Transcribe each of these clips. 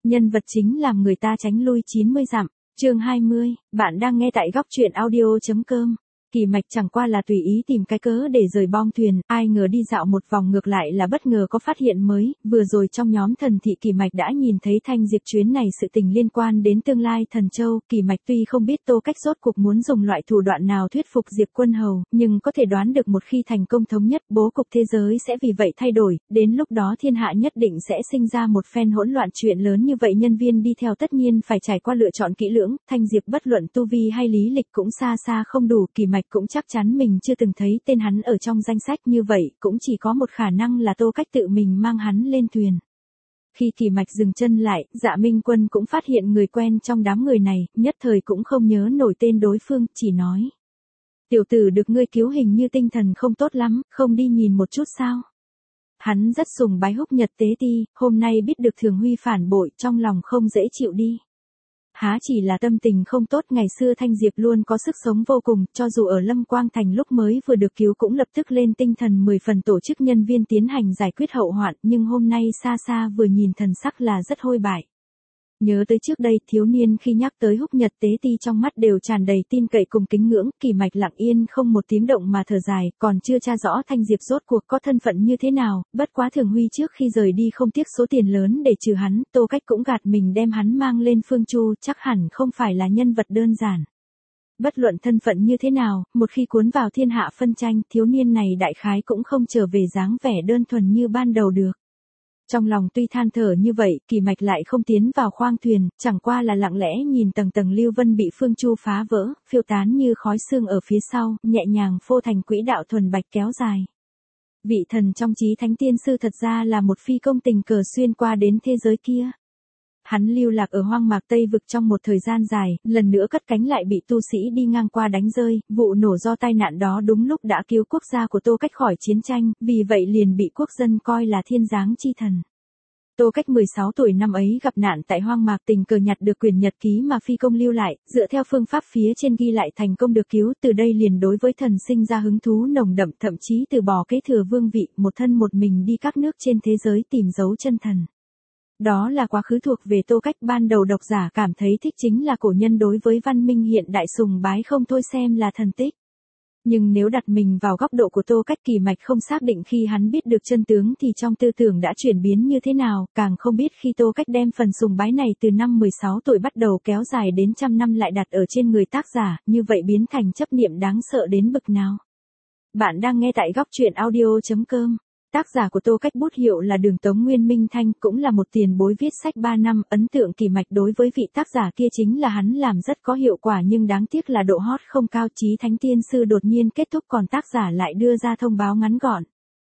nhân vật chính làm người ta tránh lui 90 dặm. Chương 20, bạn đang nghe tại góc truyện audio.com. Kỳ Mạch chẳng qua là tùy ý tìm cái cớ để rời bong thuyền, ai ngờ đi dạo một vòng ngược lại là bất ngờ có phát hiện mới, vừa rồi trong nhóm thần thị Kỳ Mạch đã nhìn thấy Thanh Diệp chuyến này sự tình liên quan đến tương lai Thần Châu, Kỳ Mạch tuy không biết Tô Cách rốt cuộc muốn dùng loại thủ đoạn nào thuyết phục Diệp Quân Hầu, nhưng có thể đoán được một khi thành công thống nhất, bố cục thế giới sẽ vì vậy thay đổi, đến lúc đó thiên hạ nhất định sẽ sinh ra một phen hỗn loạn, chuyện lớn như vậy nhân viên đi theo tất nhiên phải trải qua lựa chọn kỹ lưỡng, Thanh Diệp bất luận tu vi hay lý lịch cũng xa xa không đủ, Kỳ Mạch cũng chắc chắn mình chưa từng thấy tên hắn ở trong danh sách, như vậy cũng chỉ có một khả năng là Tô Cách tự mình mang hắn lên thuyền. Khi Kỳ Mạch dừng chân lại, Dạ Minh Quân cũng phát hiện người quen trong đám người này, nhất thời cũng không nhớ nổi tên đối phương, chỉ nói: tiểu tử được ngươi cứu hình như tinh thần không tốt lắm, không đi nhìn một chút sao? Hắn rất sùng bái Húc Nhật Tế Ti, hôm nay biết được Thường Huy phản bội, trong lòng không dễ chịu đi. Há chỉ là tâm tình không tốt, ngày xưa Thanh Diệp luôn có sức sống vô cùng, cho dù ở Lâm Quang Thành lúc mới vừa được cứu cũng lập tức lên tinh thần 10 phần tổ chức nhân viên tiến hành giải quyết hậu hoạn, nhưng hôm nay xa xa vừa nhìn thần sắc là rất hôi bại. Nhớ tới trước đây, thiếu niên khi nhắc tới Húc Nhật Tế Ti trong mắt đều tràn đầy tin cậy cùng kính ngưỡng, Kỳ Mạch lặng yên không một tiếng động mà thở dài, còn chưa tra rõ Thanh Diệp rốt cuộc có thân phận như thế nào, bất quá Thường Huy trước khi rời đi không tiếc số tiền lớn để trừ hắn, Tô Cách cũng gạt mình đem hắn mang lên Phương Chu, chắc hẳn không phải là nhân vật đơn giản. Bất luận thân phận như thế nào, một khi cuốn vào thiên hạ phân tranh, thiếu niên này đại khái cũng không trở về dáng vẻ đơn thuần như ban đầu được. Trong lòng tuy than thở như vậy, Kỳ Mạch lại không tiến vào khoang thuyền, chẳng qua là lặng lẽ nhìn tầng tầng lưu vân bị Phương Chu phá vỡ, phiêu tán như khói sương ở phía sau, nhẹ nhàng phô thành quỹ đạo thuần bạch kéo dài. Vị thần trong chí thánh tiên sư thật ra là một phi công tình cờ xuyên qua đến thế giới kia. Hắn lưu lạc ở hoang mạc Tây Vực trong một thời gian dài, lần nữa cất cánh lại bị tu sĩ đi ngang qua đánh rơi, vụ nổ do tai nạn đó đúng lúc đã cứu quốc gia của Tô Cách khỏi chiến tranh, vì vậy liền bị quốc dân coi là thiên giáng chi thần. Tô Cách 16 tuổi năm ấy gặp nạn tại hoang mạc, tình cờ nhặt được quyển nhật ký mà phi công lưu lại, dựa theo phương pháp phía trên ghi lại thành công được cứu, từ đây liền đối với thần sinh ra hứng thú nồng đậm, thậm chí từ bỏ kế thừa vương vị, một thân một mình đi các nước trên thế giới tìm dấu chân thần. Đó là quá khứ thuộc về Tô Cách, ban đầu độc giả cảm thấy thích chính là cổ nhân đối với văn minh hiện đại sùng bái không thôi xem là thần tích. Nhưng nếu đặt mình vào góc độ của Tô Cách, Kỳ Mạch không xác định khi hắn biết được chân tướng thì trong tư tưởng đã chuyển biến như thế nào, càng không biết khi Tô Cách đem phần sùng bái này từ năm 16 tuổi bắt đầu kéo dài đến trăm năm lại đặt ở trên người tác giả, như vậy biến thành chấp niệm đáng sợ đến bực nào. Bạn đang nghe tại góc truyện audio.com. Tác giả của Tô Cách bút hiệu là Đường Tống Nguyên Minh Thanh, cũng là một tiền bối viết sách 3 năm, ấn tượng Kỳ Mạch đối với vị tác giả kia chính là hắn làm rất có hiệu quả, nhưng đáng tiếc là độ hot không cao, chí thánh tiên sư đột nhiên kết thúc còn tác giả lại đưa ra thông báo ngắn gọn.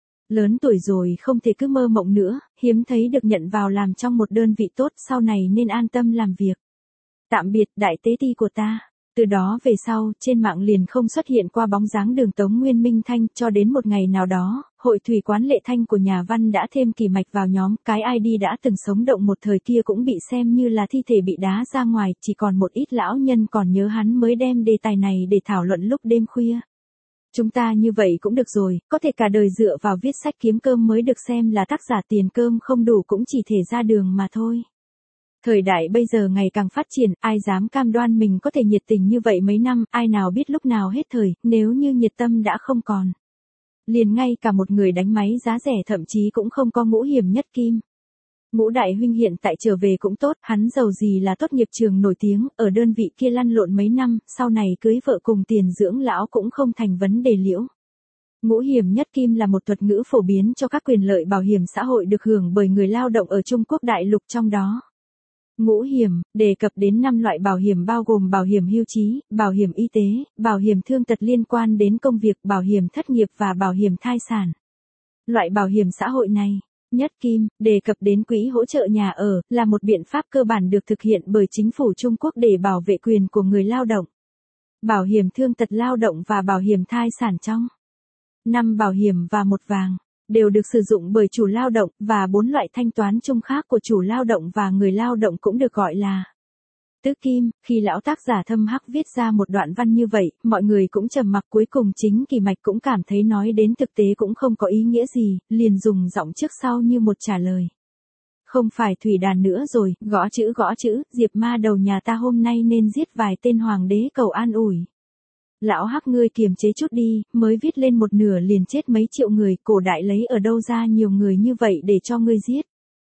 Lớn tuổi rồi không thể cứ mơ mộng nữa, hiếm thấy được nhận vào làm trong một đơn vị tốt, sau này nên an tâm làm việc. Tạm biệt đại tế ti của ta. Từ đó về sau, trên mạng liền không xuất hiện qua bóng dáng Đường Tống Nguyên Minh Thanh, cho đến một ngày nào đó, hội thủy quán Lệ Thanh của nhà văn đã thêm Kỳ Mạch vào nhóm, cái ID đã từng sống động một thời kia cũng bị xem như là thi thể bị đá ra ngoài, chỉ còn một ít lão nhân còn nhớ hắn mới đem đề tài này để thảo luận lúc đêm khuya. Chúng ta như vậy cũng được rồi, có thể cả đời dựa vào viết sách kiếm cơm mới được xem là tác giả, tiền cơm không đủ cũng chỉ thể ra đường mà thôi. Thời đại bây giờ ngày càng phát triển, ai dám cam đoan mình có thể nhiệt tình như vậy mấy năm, ai nào biết lúc nào hết thời, nếu như nhiệt tâm đã không còn. Liền ngay cả một người đánh máy giá rẻ thậm chí cũng không có Ngũ Hiểm Nhất Kim. Ngũ đại huynh hiện tại trở về cũng tốt, hắn giàu gì là tốt nghiệp trường nổi tiếng, ở đơn vị kia lăn lộn mấy năm, sau này cưới vợ cùng tiền dưỡng lão cũng không thành vấn đề liễu. Ngũ Hiểm Nhất Kim là một thuật ngữ phổ biến cho các quyền lợi bảo hiểm xã hội được hưởng bởi người lao động ở Trung Quốc đại lục, trong đó Ngũ hiểm, đề cập đến 5 loại bảo hiểm bao gồm bảo hiểm hưu trí, bảo hiểm y tế, bảo hiểm thương tật liên quan đến công việc, bảo hiểm thất nghiệp và bảo hiểm thai sản. Loại bảo hiểm xã hội này, Nhất Kim, đề cập đến quỹ hỗ trợ nhà ở, là một biện pháp cơ bản được thực hiện bởi chính phủ Trung Quốc để bảo vệ quyền của người lao động. Bảo hiểm thương tật lao động và bảo hiểm thai sản trong 5 bảo hiểm và 1 vàng đều được sử dụng bởi chủ lao động, và 4 loại thanh toán chung khác của chủ lao động và người lao động cũng được gọi là tứ kim. Khi lão tác giả Thâm Hắc viết ra một đoạn văn như vậy, mọi người cũng trầm mặc, cuối cùng chính Kỳ Mạch cũng cảm thấy nói đến thực tế cũng không có ý nghĩa gì, liền dùng giọng trước sau như một trả lời. Không phải thủy đàn nữa rồi, gõ chữ, Diệp ma đầu nhà ta hôm nay nên giết vài tên hoàng đế cầu an ủi. Lão Hắc ngươi kiềm chế chút đi, mới viết lên một nửa liền chết mấy triệu người, cổ đại lấy ở đâu ra nhiều người như vậy để cho ngươi giết.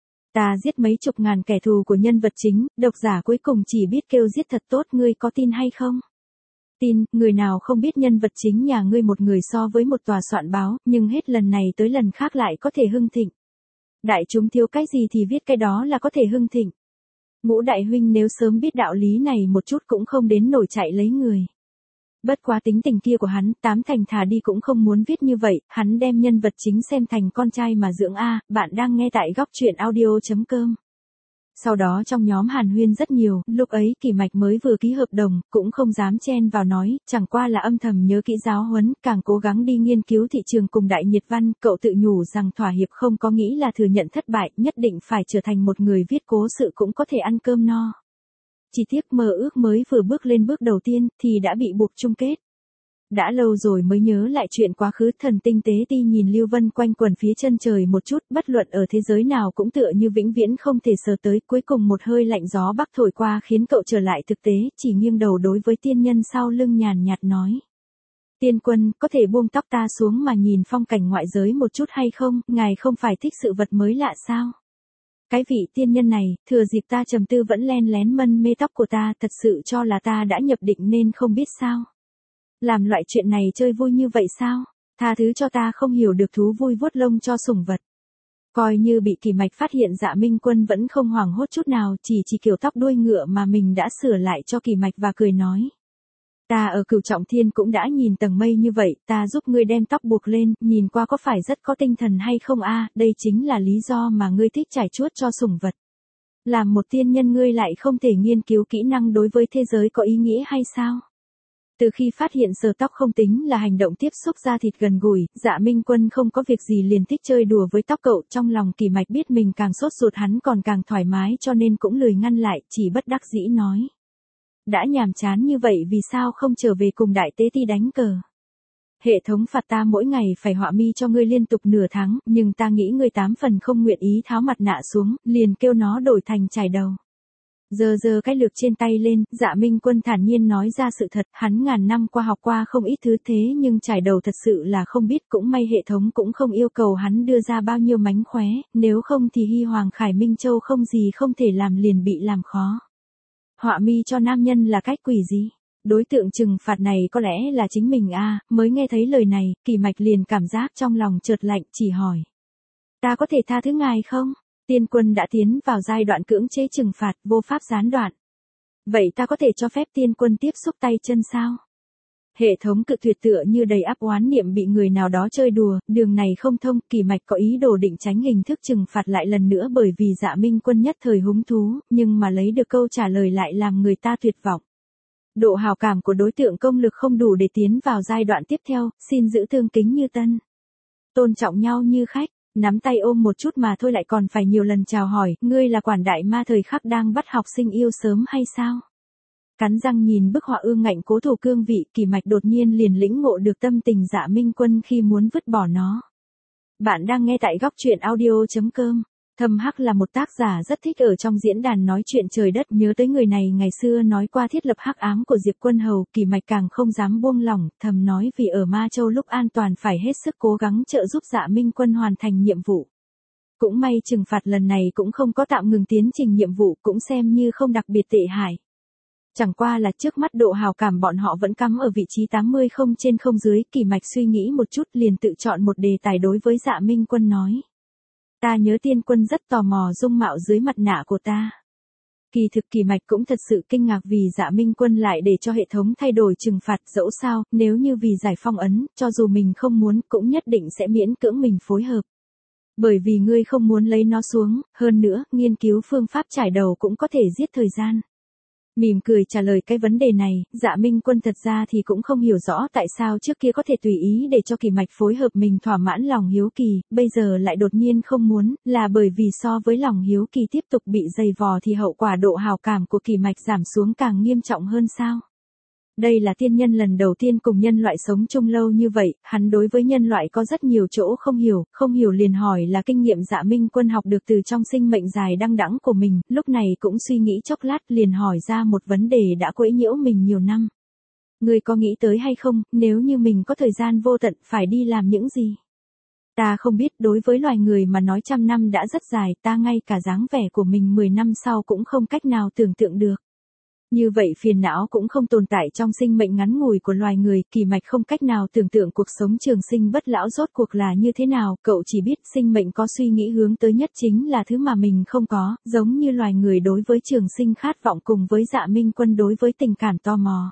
Ta giết mấy chục ngàn kẻ thù của nhân vật chính, độc giả cuối cùng chỉ biết kêu giết thật tốt, ngươi có tin hay không? Tin, người nào không biết nhân vật chính nhà ngươi một người so với một tòa soạn báo, nhưng hết lần này tới lần khác lại có thể hưng thịnh. Đại chúng thiếu cái gì thì viết cái đó là có thể hưng thịnh. Ngũ đại huynh nếu sớm biết đạo lý này một chút cũng không đến nổi chạy lấy người. Bất quá tính tình kia của hắn, tám thành thà đi cũng không muốn viết như vậy, hắn đem nhân vật chính xem thành con trai mà dưỡng a. Bạn đang nghe tại góc truyện audio.com. Sau đó trong nhóm hàn huyên rất nhiều, lúc ấy Kỳ Mạch mới vừa ký hợp đồng, cũng không dám chen vào nói, chẳng qua là âm thầm nhớ kỹ giáo huấn, càng cố gắng đi nghiên cứu thị trường cùng Đại Nhiệt Văn, cậu tự nhủ rằng thỏa hiệp không có nghĩ là thừa nhận thất bại, nhất định phải trở thành một người viết cố sự cũng có thể ăn cơm no. Chỉ tiếc mơ ước mới vừa bước lên bước đầu tiên, thì đã bị buộc chung kết. Đã lâu rồi mới nhớ lại chuyện quá khứ, thần tinh tế ti nhìn Lưu Vân quanh quần phía chân trời một chút, bất luận ở thế giới nào cũng tựa như vĩnh viễn không thể sờ tới, cuối cùng một hơi lạnh gió bắc thổi qua khiến cậu trở lại thực tế, chỉ nghiêng đầu đối với tiên nhân sau lưng nhàn nhạt nói. Tiên quân, có thể buông tóc ta xuống mà nhìn phong cảnh ngoại giới một chút hay không, ngài không phải thích sự vật mới lạ sao? Cái vị tiên nhân này, thừa dịp ta trầm tư vẫn len lén mân mê tóc của ta, thật sự cho là ta đã nhập định nên không biết sao. Làm loại chuyện này chơi vui như vậy sao? Tha thứ cho ta không hiểu được thú vui vuốt lông cho sủng vật. Coi như bị Kỳ Mạch phát hiện, Dạ Minh Quân vẫn không hoảng hốt chút nào, chỉ kiểu tóc đuôi ngựa mà mình đã sửa lại cho Kỳ Mạch và cười nói. Ta ở Cửu Trọng Thiên cũng đã nhìn tầng mây như vậy, ta giúp ngươi đem tóc buộc lên, nhìn qua có phải rất có tinh thần hay không a? Đây chính là lý do mà ngươi thích trải chuốt cho sủng vật. Làm một tiên nhân ngươi lại không thể nghiên cứu kỹ năng đối với thế giới có ý nghĩa hay sao? Từ khi phát hiện sờ tóc không tính là hành động tiếp xúc da thịt gần gũi, Dạ Minh Quân không có việc gì liền thích chơi đùa với tóc cậu, trong lòng Kỳ Mạch biết mình càng sốt ruột hắn còn càng thoải mái cho nên cũng lười ngăn lại, chỉ bất đắc dĩ nói. Đã nhàm chán như vậy vì sao không trở về cùng Đại Tế Ti đánh cờ? Hệ thống phạt ta mỗi ngày phải họa mi cho ngươi liên tục nửa tháng, nhưng ta nghĩ ngươi 8 phần không nguyện ý tháo mặt nạ xuống, liền kêu nó đổi thành chải đầu. Giờ cái lược trên tay lên, Dạ Minh Quân thản nhiên nói ra sự thật, hắn ngàn năm qua học qua không ít thứ thế nhưng chải đầu thật sự là không biết, cũng may hệ thống cũng không yêu cầu hắn đưa ra bao nhiêu mánh khóe, nếu không thì Hy Hoàng Khải Minh Châu không gì không thể làm liền bị làm khó. Họa mi cho nam nhân là cách quỷ gì? Đối tượng trừng phạt này có lẽ là chính mình a. Mới nghe thấy lời này, Kỳ Mạch liền cảm giác trong lòng chợt lạnh, chỉ hỏi. Ta có thể tha thứ ngài không? Tiên quân đã tiến vào giai đoạn cưỡng chế trừng phạt, vô pháp gián đoạn. Vậy ta có thể cho phép tiên quân tiếp xúc tay chân sao? Hệ thống cự tuyệt tựa như đầy ắp oán niệm bị người nào đó chơi đùa, đường này không thông, Kỳ Mạch có ý đồ định tránh hình thức trừng phạt lại lần nữa bởi vì Dạ Minh Quân nhất thời hứng thú, nhưng mà lấy được câu trả lời lại làm người ta tuyệt vọng. Độ hào cảm của đối tượng công lực không đủ để tiến vào giai đoạn tiếp theo, xin giữ tương kính như tân. Tôn trọng nhau như khách. Nắm tay ôm một chút mà thôi lại còn phải nhiều lần chào hỏi, ngươi là quản đại ma thời khắc đang bắt học sinh yêu sớm hay sao? Cắn răng nhìn bức họa ương ngạnh cố thủ cương vị, Kỳ Mạch đột nhiên liền lĩnh ngộ được tâm tình Dạ Minh Quân khi muốn vứt bỏ nó. Bạn đang nghe tại góc truyện audio.com. Thâm Hắc là một tác giả rất thích ở trong diễn đàn nói chuyện trời đất, nhớ tới người này ngày xưa nói qua thiết lập hắc ám của Diệp Quân Hầu, Kỳ Mạch càng không dám buông lỏng, thầm nói vì ở Ma Châu lúc an toàn phải hết sức cố gắng trợ giúp Dạ Minh Quân hoàn thành nhiệm vụ. Cũng may trừng phạt lần này cũng không có tạm ngừng tiến trình nhiệm vụ, cũng xem như không đặc biệt tệ hại. Chẳng qua là trước mắt độ hào cảm bọn họ vẫn cắm ở vị trí 80 không trên không dưới, Kỳ Mạch suy nghĩ một chút liền tự chọn một đề tài đối với Dạ Minh Quân nói. Ta nhớ tiên quân rất tò mò dung mạo dưới mặt nạ của ta. Kỳ thực Kỳ Mạch cũng thật sự kinh ngạc vì Dạ Minh Quân lại để cho hệ thống thay đổi trừng phạt, dẫu sao, nếu như vì giải phong ấn, cho dù mình không muốn cũng nhất định sẽ miễn cưỡng mình phối hợp. Bởi vì ngươi không muốn lấy nó xuống, hơn nữa, nghiên cứu phương pháp trải đầu cũng có thể giết thời gian. Mỉm cười trả lời cái vấn đề này, Dạ Minh Quân thật ra thì cũng không hiểu rõ tại sao trước kia có thể tùy ý để cho Kỳ Mạch phối hợp mình thỏa mãn lòng hiếu kỳ, bây giờ lại đột nhiên không muốn, là bởi vì so với lòng hiếu kỳ tiếp tục bị dày vò thì hậu quả độ hào cảm của Kỳ Mạch giảm xuống càng nghiêm trọng hơn sao? Đây là tiên nhân lần đầu tiên cùng nhân loại sống chung lâu như vậy, hắn đối với nhân loại có rất nhiều chỗ không hiểu liền hỏi là kinh nghiệm Dạ Minh Quân học được từ trong sinh mệnh dài đăng đẵng của mình, lúc này cũng suy nghĩ chốc lát liền hỏi ra một vấn đề đã quấy nhiễu mình nhiều năm. Ngươi có nghĩ tới hay không, nếu như mình có thời gian vô tận phải đi làm những gì? Ta không biết, đối với loài người mà nói 100 năm đã rất dài, ta ngay cả dáng vẻ của mình 10 năm sau cũng không cách nào tưởng tượng được. Như vậy phiền não cũng không tồn tại trong sinh mệnh ngắn ngủi của loài người, Kỳ Mạch không cách nào tưởng tượng cuộc sống trường sinh bất lão rốt cuộc là như thế nào, cậu chỉ biết sinh mệnh có suy nghĩ hướng tới nhất chính là thứ mà mình không có, giống như loài người đối với trường sinh khát vọng cùng với Dạ Minh Quân đối với tình cảm tò mò.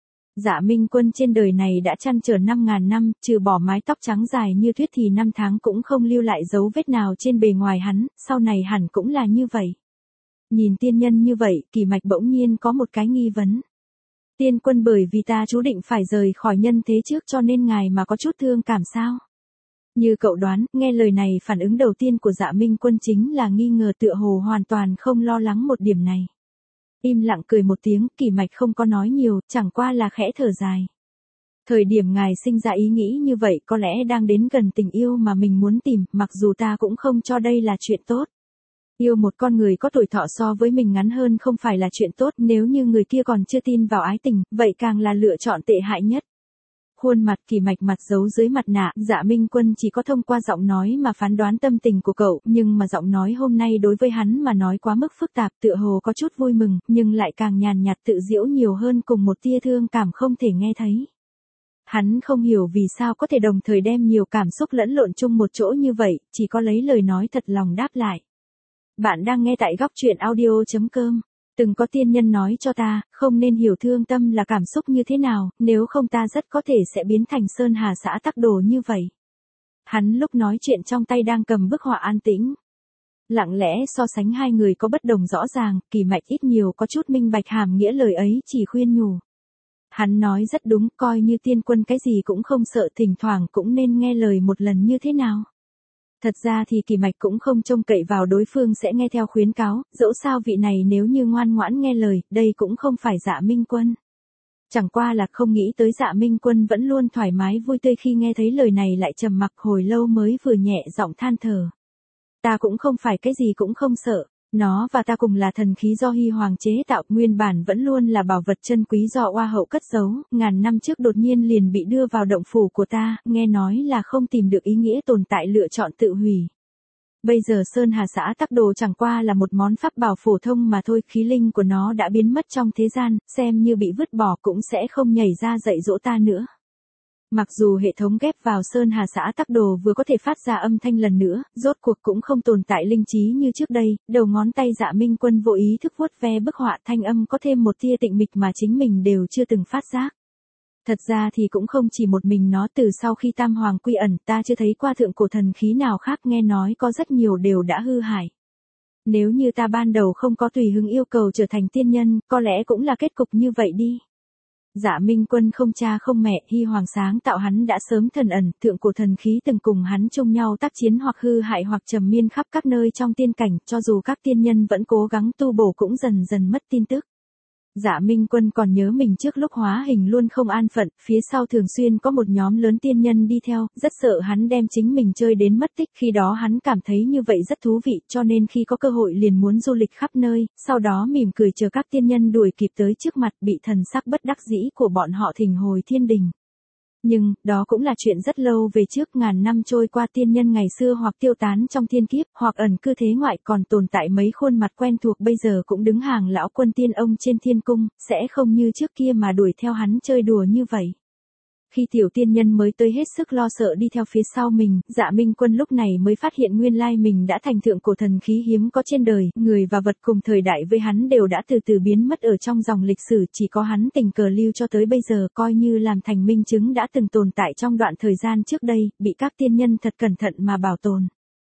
Dạ Minh Quân trên đời này đã trăn trở 5.000 năm, trừ bỏ mái tóc trắng dài như tuyết thì năm tháng cũng không lưu lại dấu vết nào trên bề ngoài hắn, sau này hẳn cũng là như vậy. Nhìn tiên nhân như vậy, Kỳ Mạch bỗng nhiên có một cái nghi vấn. Tiên Quân, bởi vì ta chú định phải rời khỏi nhân thế trước cho nên ngài mà có chút thương cảm sao? Như cậu đoán, nghe lời này phản ứng đầu tiên của Dạ Minh Quân chính là nghi ngờ, tựa hồ hoàn toàn không lo lắng một điểm này. Im lặng cười một tiếng, Kỳ Mạch không có nói nhiều, chẳng qua là khẽ thở dài. Thời điểm ngài sinh ra ý nghĩ như vậy có lẽ đang đến gần tình yêu mà mình muốn tìm, mặc dù ta cũng không cho đây là chuyện tốt. Yêu một con người có tuổi thọ so với mình ngắn hơn không phải là chuyện tốt, nếu như người kia còn chưa tin vào ái tình, vậy càng là lựa chọn tệ hại nhất. Khuôn mặt Kỳ Mạch mặt giấu dưới mặt nạ, Dạ Minh Quân chỉ có thông qua giọng nói mà phán đoán tâm tình của cậu, nhưng mà giọng nói hôm nay đối với hắn mà nói quá mức phức tạp, tựa hồ có chút vui mừng, nhưng lại càng nhàn nhạt tự giễu nhiều hơn cùng một tia thương cảm không thể nghe thấy. Hắn không hiểu vì sao có thể đồng thời đem nhiều cảm xúc lẫn lộn chung một chỗ như vậy, chỉ có lấy lời nói thật lòng đáp lại. Bạn đang nghe tại góc truyện audio.com. Từng có tiên nhân nói cho ta, không nên hiểu thương tâm là cảm xúc như thế nào, nếu không ta rất có thể sẽ biến thành Sơn Hà xã tắc đồ như vậy. Hắn lúc nói chuyện trong tay đang cầm bức họa an tĩnh. Lặng lẽ so sánh hai người có bất đồng rõ ràng, Kỳ Mạch ít nhiều có chút minh bạch hàm nghĩa lời ấy, chỉ khuyên nhủ. Hắn nói rất đúng, coi như Tiên Quân cái gì cũng không sợ, thỉnh thoảng cũng nên nghe lời một lần như thế nào. Thật ra thì Kỳ Mạch cũng không trông cậy vào đối phương sẽ nghe theo khuyến cáo, dẫu sao vị này nếu như ngoan ngoãn nghe lời, đây cũng không phải Dạ Minh Quân. Chẳng qua là không nghĩ tới Dạ Minh Quân vẫn luôn thoải mái vui tươi, khi nghe thấy lời này lại trầm mặc hồi lâu mới vừa nhẹ giọng than thở. Ta cũng không phải cái gì cũng không sợ. Nó và ta cùng là thần khí do Hy Hoàng chế tạo, nguyên bản vẫn luôn là bảo vật chân quý do Oa hậu cất giấu, ngàn năm trước đột nhiên liền bị đưa vào động phủ của ta, nghe nói là không tìm được ý nghĩa tồn tại lựa chọn tự hủy. Bây giờ Sơn Hà xã tắc đồ chẳng qua là một món pháp bảo phổ thông mà thôi, khí linh của nó đã biến mất trong thế gian, xem như bị vứt bỏ cũng sẽ không nhảy ra dạy dỗ ta nữa. Mặc dù hệ thống ghép vào Sơn Hà xã tắc đồ vừa có thể phát ra âm thanh lần nữa, rốt cuộc cũng không tồn tại linh trí như trước đây, đầu ngón tay Dạ Minh Quân vô ý thức vuốt ve bức họa, thanh âm có thêm một tia tịnh mịch mà chính mình đều chưa từng phát giác. Thật ra thì cũng không chỉ một mình nó, từ sau khi Tam Hoàng quy ẩn ta chưa thấy qua thượng cổ thần khí nào khác, nghe nói có rất nhiều đều đã hư hại. Nếu như ta ban đầu không có tùy hứng yêu cầu trở thành tiên nhân, có lẽ cũng là kết cục như vậy đi. Dạ Minh Quân không cha không mẹ, Hy Hoàng sáng tạo hắn đã sớm thần ẩn, thượng cổ thần khí từng cùng hắn chung nhau tác chiến hoặc hư hại hoặc trầm miên khắp các nơi trong tiên cảnh, cho dù các tiên nhân vẫn cố gắng tu bổ cũng dần dần mất tin tức. Dạ Minh Quân còn nhớ mình trước lúc hóa hình luôn không an phận, phía sau thường xuyên có một nhóm lớn tiên nhân đi theo, rất sợ hắn đem chính mình chơi đến mất tích, khi đó hắn cảm thấy như vậy rất thú vị, cho nên khi có cơ hội liền muốn du lịch khắp nơi, sau đó mỉm cười chờ các tiên nhân đuổi kịp tới trước mặt, bị thần sắc bất đắc dĩ của bọn họ thỉnh hồi thiên đình. Nhưng, đó cũng là chuyện rất lâu về trước, ngàn năm trôi qua, tiên nhân ngày xưa hoặc tiêu tán trong thiên kiếp, hoặc ẩn cư thế ngoại, còn tồn tại mấy khuôn mặt quen thuộc bây giờ cũng đứng hàng lão quân tiên ông trên thiên cung, sẽ không như trước kia mà đuổi theo hắn chơi đùa như vậy. Khi tiểu tiên nhân mới tới hết sức lo sợ đi theo phía sau mình, Dạ Minh Quân lúc này mới phát hiện nguyên lai mình đã thành thượng cổ thần khí hiếm có trên đời, người và vật cùng thời đại với hắn đều đã từ từ biến mất ở trong dòng lịch sử, chỉ có hắn tình cờ lưu cho tới bây giờ, coi như làm thành minh chứng đã từng tồn tại trong đoạn thời gian trước đây, bị các tiên nhân thật cẩn thận mà bảo tồn.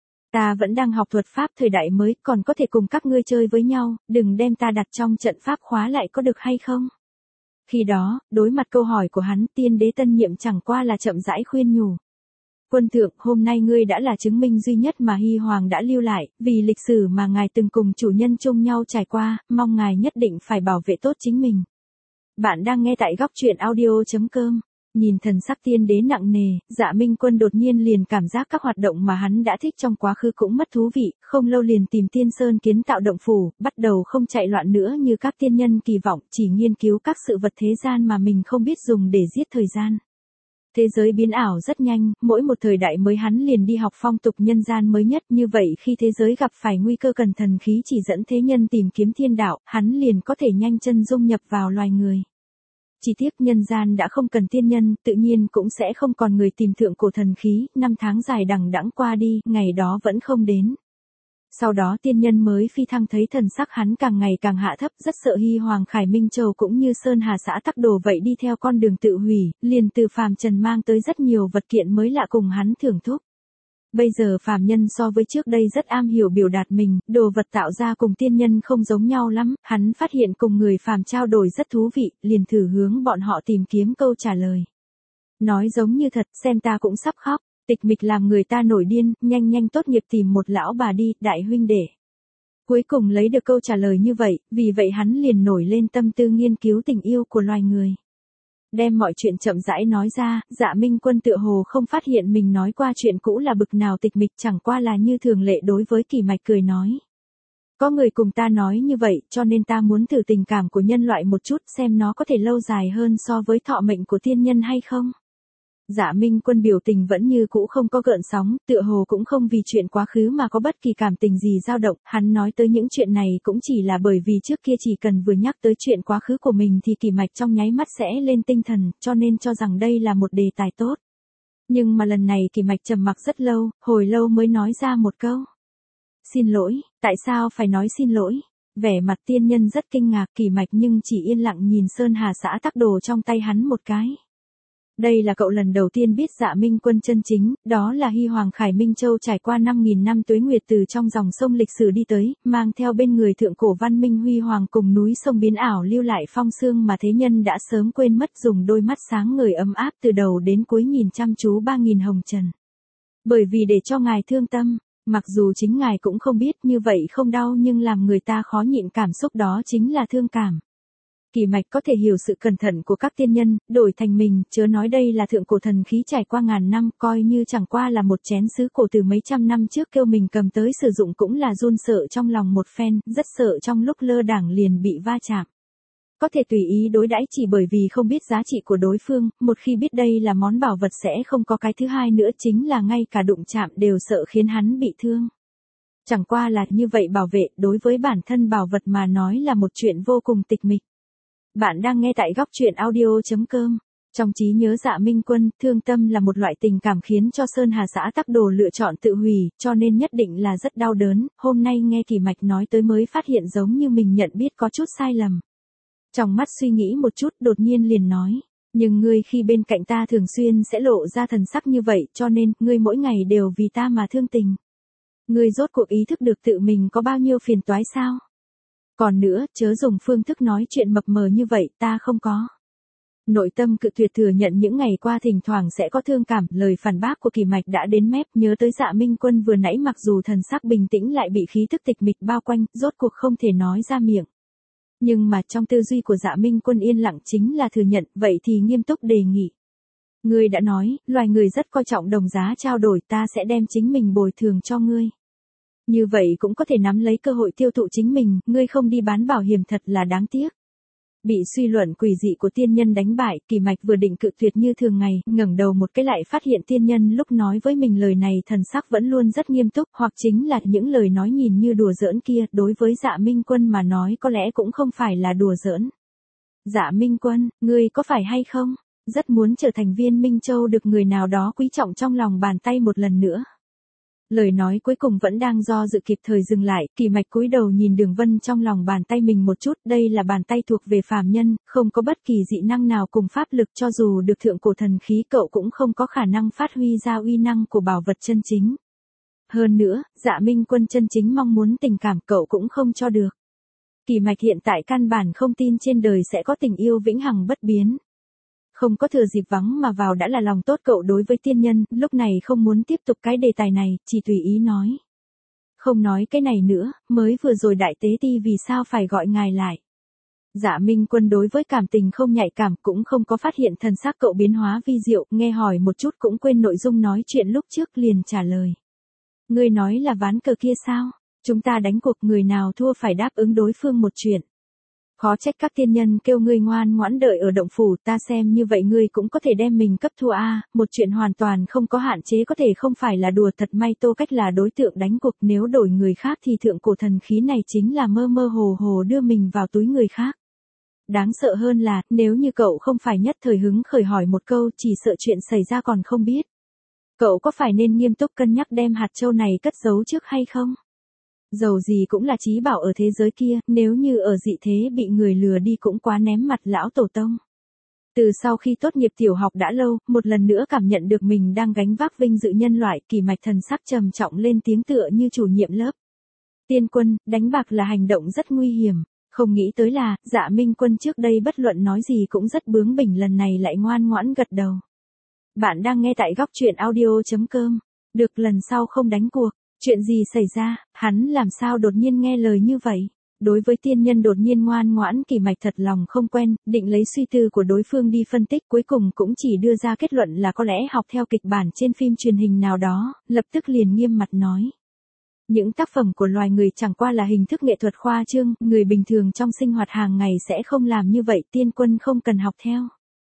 Ta vẫn đang học thuật pháp thời đại mới, còn có thể cùng các ngươi chơi với nhau, đừng đem ta đặt trong trận pháp khóa lại có được hay không? Khi đó, đối mặt câu hỏi của hắn, tiên đế tân nhiệm chẳng qua là chậm rãi khuyên nhủ. Quân thượng, hôm nay ngươi đã là chứng minh duy nhất mà Hy Hoàng đã lưu lại, vì lịch sử mà ngài từng cùng chủ nhân chung nhau trải qua, mong ngài nhất định phải bảo vệ tốt chính mình. Bạn đang nghe tại góc truyện audio.com. Nhìn thần sắc tiên đế nặng nề, Dạ Minh Quân đột nhiên liền cảm giác các hoạt động mà hắn đã thích trong quá khứ cũng mất thú vị, không lâu liền tìm Tiên Sơn kiến tạo động phủ, bắt đầu không chạy loạn nữa như các tiên nhân kỳ vọng, chỉ nghiên cứu các sự vật thế gian mà mình không biết dùng để giết thời gian. Thế giới biến ảo rất nhanh, mỗi một thời đại mới hắn liền đi học phong tục nhân gian mới nhất, như vậy khi thế giới gặp phải nguy cơ cần thần khí chỉ dẫn thế nhân tìm kiếm thiên đạo, hắn liền có thể nhanh chân dung nhập vào loài người. Chỉ tiếc nhân gian đã không cần tiên nhân, tự nhiên cũng sẽ không còn người tìm thượng cổ thần khí, năm tháng dài đằng đẵng qua đi, ngày đó vẫn không đến. Sau đó tiên nhân mới phi thăng thấy thần sắc hắn càng ngày càng hạ thấp, rất sợ Hy Hoàng Khải Minh Châu cũng như Sơn Hà xã Tắc Đồ vậy đi theo con đường tự hủy, liền từ phàm trần mang tới rất nhiều vật kiện mới lạ cùng hắn thưởng thúc. Bây giờ phàm nhân so với trước đây rất am hiểu biểu đạt mình, đồ vật tạo ra cùng tiên nhân không giống nhau lắm, hắn phát hiện cùng người phàm trao đổi rất thú vị, liền thử hướng bọn họ tìm kiếm câu trả lời. Nói giống như thật, xem ta cũng sắp khóc. Tịch mịch làm người ta nổi điên, nhanh nhanh tốt nghiệp tìm một lão bà đi, đại huynh đệ. Cuối cùng lấy được câu trả lời như vậy, vì vậy hắn liền nổi lên tâm tư nghiên cứu tình yêu của loài người. Đem mọi chuyện chậm rãi nói ra, Dạ Minh Quân tựa hồ không phát hiện mình nói qua chuyện cũ là bực nào, tịch mịch chẳng qua là như thường lệ đối với Kỳ Mạch cười nói. Có người cùng ta nói như vậy, cho nên ta muốn thử tình cảm của nhân loại một chút xem nó có thể lâu dài hơn so với thọ mệnh của tiên nhân hay không. Dạ Minh Quân biểu tình vẫn như cũ không có gợn sóng, tựa hồ cũng không vì chuyện quá khứ mà có bất kỳ cảm tình gì dao động, hắn nói tới những chuyện này cũng chỉ là bởi vì trước kia chỉ cần vừa nhắc tới chuyện quá khứ của mình thì Kỳ Mạch trong nháy mắt sẽ lên tinh thần, cho nên cho rằng đây là một đề tài tốt. Nhưng mà lần này Kỳ Mạch trầm mặc rất lâu, hồi lâu mới nói ra một câu. Xin lỗi, tại sao phải nói xin lỗi? Vẻ mặt tiên nhân rất kinh ngạc, Kỳ Mạch nhưng chỉ yên lặng nhìn Sơn Hà xã Tắc Đồ trong tay hắn một cái. Đây là cậu lần đầu tiên biết Dạ Minh Quân chân chính, đó là Hy Hoàng Khải Minh Châu trải qua 5.000 năm tuế nguyệt từ trong dòng sông lịch sử đi tới, mang theo bên người thượng cổ văn minh huy hoàng cùng núi sông biến ảo lưu lại phong sương mà thế nhân đã sớm quên mất, dùng đôi mắt sáng ngời ấm áp từ đầu đến cuối nhìn chăm chú 3.000 hồng trần. Bởi vì để cho ngài thương tâm, mặc dù chính ngài cũng không biết như vậy không đau nhưng làm người ta khó nhịn cảm xúc đó chính là thương cảm. Kỳ Mạch có thể hiểu sự cẩn thận của các tiên nhân, đổi thành mình, chớ nói đây là thượng cổ thần khí trải qua ngàn năm, coi như chẳng qua là một chén sứ cổ từ mấy trăm năm trước kêu mình cầm tới sử dụng cũng là run sợ trong lòng một phen, rất sợ trong lúc lơ đảng liền bị va chạm. Có thể tùy ý đối đãi chỉ bởi vì không biết giá trị của đối phương, một khi biết đây là món bảo vật sẽ không có cái thứ hai nữa, chính là ngay cả đụng chạm đều sợ khiến hắn bị thương. Chẳng qua là như vậy bảo vệ, đối với bản thân bảo vật mà nói là một chuyện vô cùng tịch mịch. Bạn đang nghe tại góc truyện audio.com. Trong trí nhớ Dạ Minh Quân, thương tâm là một loại tình cảm khiến cho Sơn Hà xã Tắc Đồ lựa chọn tự hủy, cho nên nhất định là rất đau đớn, hôm nay nghe Kỳ Mạch nói tới mới phát hiện giống như mình nhận biết có chút sai lầm. Trong mắt suy nghĩ một chút đột nhiên liền nói, nhưng ngươi khi bên cạnh ta thường xuyên sẽ lộ ra thần sắc như vậy, cho nên, ngươi mỗi ngày đều vì ta mà thương tình. Ngươi rốt cuộc ý thức được tự mình có bao nhiêu phiền toái sao? Còn nữa, chớ dùng phương thức nói chuyện mập mờ như vậy, ta không có. Nội tâm cự tuyệt thừa nhận những ngày qua thỉnh thoảng sẽ có thương cảm, lời phản bác của Kỳ Mạch đã đến mép, nhớ tới Dạ Minh Quân vừa nãy mặc dù thần sắc bình tĩnh lại bị khí thức tịch mịch bao quanh, rốt cuộc không thể nói ra miệng. Nhưng mà trong tư duy của Dạ Minh Quân yên lặng chính là thừa nhận, vậy thì nghiêm túc đề nghị. Ngươi đã nói, loài người rất coi trọng đồng giá trao đổi, ta sẽ đem chính mình bồi thường cho ngươi. Như vậy cũng có thể nắm lấy cơ hội tiêu thụ chính mình, ngươi không đi bán bảo hiểm thật là đáng tiếc. Bị suy luận quỷ dị của tiên nhân đánh bại, Kỳ Mạch vừa định cự tuyệt như thường ngày, ngẩng đầu một cái lại phát hiện tiên nhân lúc nói với mình lời này thần sắc vẫn luôn rất nghiêm túc, hoặc chính là những lời nói nhìn như đùa giỡn kia, đối với Dạ Minh Quân mà nói có lẽ cũng không phải là đùa giỡn. Dạ Minh Quân, ngươi có phải hay không? Rất muốn trở thành viên Minh Châu được người nào đó quý trọng trong lòng bàn tay một lần nữa. Lời nói cuối cùng vẫn đang do dự kịp thời dừng lại, Kỳ Mạch cúi đầu nhìn đường vân trong lòng bàn tay mình một chút, đây là bàn tay thuộc về phàm nhân, không có bất kỳ dị năng nào cùng pháp lực, cho dù được thượng cổ thần khí cậu cũng không có khả năng phát huy ra uy năng của bảo vật chân chính. Hơn nữa, Dạ Minh Quân chân chính mong muốn tình cảm cậu cũng không cho được. Kỳ Mạch hiện tại căn bản không tin trên đời sẽ có tình yêu vĩnh hằng bất biến. Không có thừa dịp vắng mà vào đã là lòng tốt cậu đối với tiên nhân, lúc này không muốn tiếp tục cái đề tài này, chỉ tùy ý nói. Không nói cái này nữa, mới vừa rồi đại tế ti vì sao phải gọi ngài lại. Dạ Minh Quân đối với cảm tình không nhạy cảm, cũng không có phát hiện thần sắc cậu biến hóa vi diệu, nghe hỏi một chút cũng quên nội dung nói chuyện lúc trước liền trả lời. Ngươi nói là ván cờ kia sao? Chúng ta đánh cuộc, người nào thua phải đáp ứng đối phương một chuyện. Khó trách các tiên nhân kêu ngươi ngoan ngoãn đợi ở động phủ, ta xem như vậy ngươi cũng có thể đem mình cấp thua a, một chuyện hoàn toàn không có hạn chế, có thể không phải là đùa. Thật may Tô Cách là đối tượng đánh cuộc, nếu đổi người khác thì thượng cổ thần khí này chính là mơ mơ hồ hồ đưa mình vào túi người khác. Đáng sợ hơn là, nếu như cậu không phải nhất thời hứng khởi hỏi một câu, chỉ sợ chuyện xảy ra còn không biết. Cậu có phải nên nghiêm túc cân nhắc đem hạt châu này cất giấu trước hay không? Dầu gì cũng là trí bảo ở thế giới kia, nếu như ở dị thế bị người lừa đi cũng quá ném mặt lão tổ tông. Từ sau khi tốt nghiệp tiểu học đã lâu, một lần nữa cảm nhận được mình đang gánh vác vinh dự nhân loại, Kỳ Mạch thần sắc trầm trọng lên tiếng tựa như chủ nhiệm lớp. Tiên Quân, đánh bạc là hành động rất nguy hiểm. Không nghĩ tới là, Dạ Minh Quân trước đây bất luận nói gì cũng rất bướng bỉnh, lần này lại ngoan ngoãn gật đầu. Bạn đang nghe tại góc truyện audio.com. Được, lần sau không đánh cuộc. Chuyện gì xảy ra, hắn làm sao đột nhiên nghe lời như vậy? Đối với tiên nhân đột nhiên ngoan ngoãn, Kỳ Mạch thật lòng không quen, định lấy suy tư của đối phương đi phân tích, cuối cùng cũng chỉ đưa ra kết luận là có lẽ học theo kịch bản trên phim truyền hình nào đó, lập tức liền nghiêm mặt nói. Những tác phẩm của loài người chẳng qua là hình thức nghệ thuật khoa trương, người bình thường trong sinh hoạt hàng ngày sẽ không làm như vậy, Tiên Quân không cần học theo.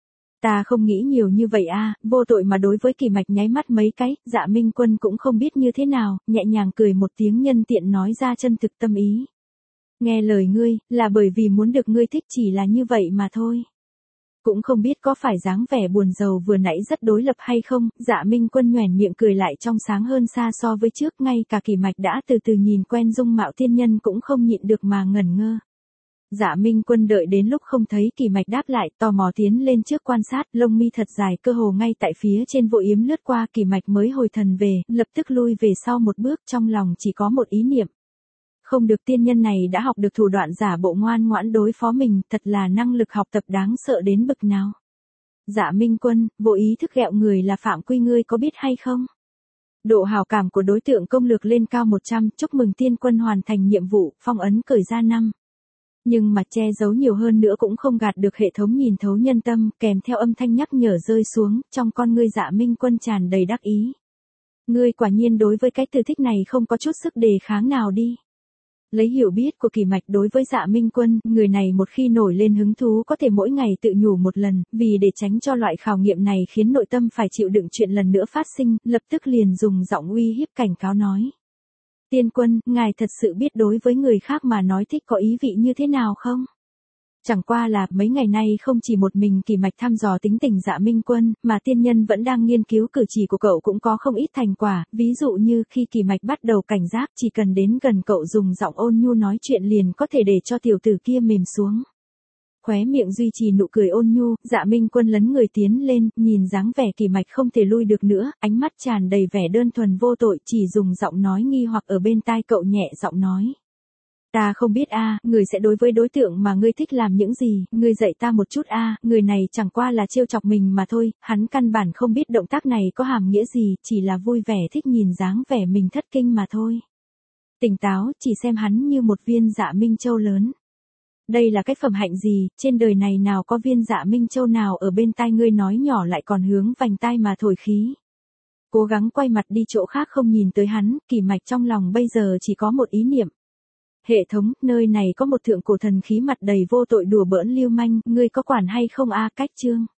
Ta không nghĩ nhiều như vậy a, vô tội mà. Đối với Kỳ Mạch nháy mắt mấy cái, Dạ Minh Quân cũng không biết như thế nào, nhẹ nhàng cười một tiếng, nhân tiện nói ra chân thực tâm ý. Nghe lời ngươi, là bởi vì muốn được ngươi thích, chỉ là như vậy mà thôi. Cũng không biết có phải dáng vẻ buồn rầu vừa nãy rất đối lập hay không, Dạ Minh Quân nhoẻn miệng cười lại trong sáng hơn xa so với trước, ngay cả Kỳ Mạch đã từ từ nhìn quen dung mạo tiên nhân cũng không nhịn được mà ngẩn ngơ. Dạ Minh Quân đợi đến lúc không thấy Kỳ Mạch đáp lại, tò mò tiến lên trước quan sát, lông mi thật dài cơ hồ ngay tại phía trên vội yếm lướt qua, Kỳ Mạch mới hồi thần về, lập tức lui về sau một bước, trong lòng chỉ có một ý niệm. Không được, tiên nhân này đã học được thủ đoạn giả bộ ngoan ngoãn đối phó mình, thật là năng lực học tập đáng sợ đến bực nào. Dạ Minh Quân, vô ý thức ghẹo người là phạm quy, ngươi có biết hay không? Độ hào cảm của đối tượng công lược lên cao 100, chúc mừng Tiên Quân hoàn thành nhiệm vụ, phong ấn cởi ra 5. Nhưng mà che giấu nhiều hơn nữa cũng không gạt được hệ thống nhìn thấu nhân tâm, kèm theo âm thanh nhắc nhở rơi xuống, trong con ngươi Dạ Minh Quân tràn đầy đắc ý. Ngươi quả nhiên đối với cái từ thích này không có chút sức đề kháng nào đi. Lấy hiểu biết của Kỳ Mạch đối với Dạ Minh Quân, người này một khi nổi lên hứng thú có thể mỗi ngày tự nhủ một lần, vì để tránh cho loại khảo nghiệm này khiến nội tâm phải chịu đựng chuyện lần nữa phát sinh, lập tức liền dùng giọng uy hiếp cảnh cáo nói. Tiên Quân, ngài thật sự biết đối với người khác mà nói thích có ý vị như thế nào không? Chẳng qua là, mấy ngày nay không chỉ một mình Kỳ Mạch thăm dò tính tình Dạ Minh Quân, mà tiên nhân vẫn đang nghiên cứu cử chỉ của cậu cũng có không ít thành quả, ví dụ như khi Kỳ Mạch bắt đầu cảnh giác, chỉ cần đến gần cậu dùng giọng ôn nhu nói chuyện liền có thể để cho tiểu tử kia mềm xuống. Khóe miệng duy trì nụ cười ôn nhu, Dạ Minh Quân lấn người tiến lên, nhìn dáng vẻ Kỳ Mạch không thể lui được nữa, ánh mắt tràn đầy vẻ đơn thuần vô tội, chỉ dùng giọng nói nghi hoặc ở bên tai cậu nhẹ giọng nói. Ta không biết a, người sẽ đối với đối tượng mà ngươi thích làm những gì, ngươi dạy ta một chút a, người này chẳng qua là trêu chọc mình mà thôi, hắn căn bản không biết động tác này có hàm nghĩa gì, chỉ là vui vẻ thích nhìn dáng vẻ mình thất kinh mà thôi. Tỉnh táo, chỉ xem hắn như một viên Dạ Minh Châu lớn. Đây là cái phẩm hạnh gì, trên đời này nào có viên Dạ Minh Châu nào ở bên tai ngươi nói nhỏ lại còn hướng vành tai mà thổi khí. Cố gắng quay mặt đi chỗ khác không nhìn tới hắn, Kỳ Mạch trong lòng bây giờ chỉ có một ý niệm. Hệ thống, nơi này có một thượng cổ thần khí mặt đầy vô tội đùa bỡn lưu manh, ngươi có quản hay không a? Cách chương.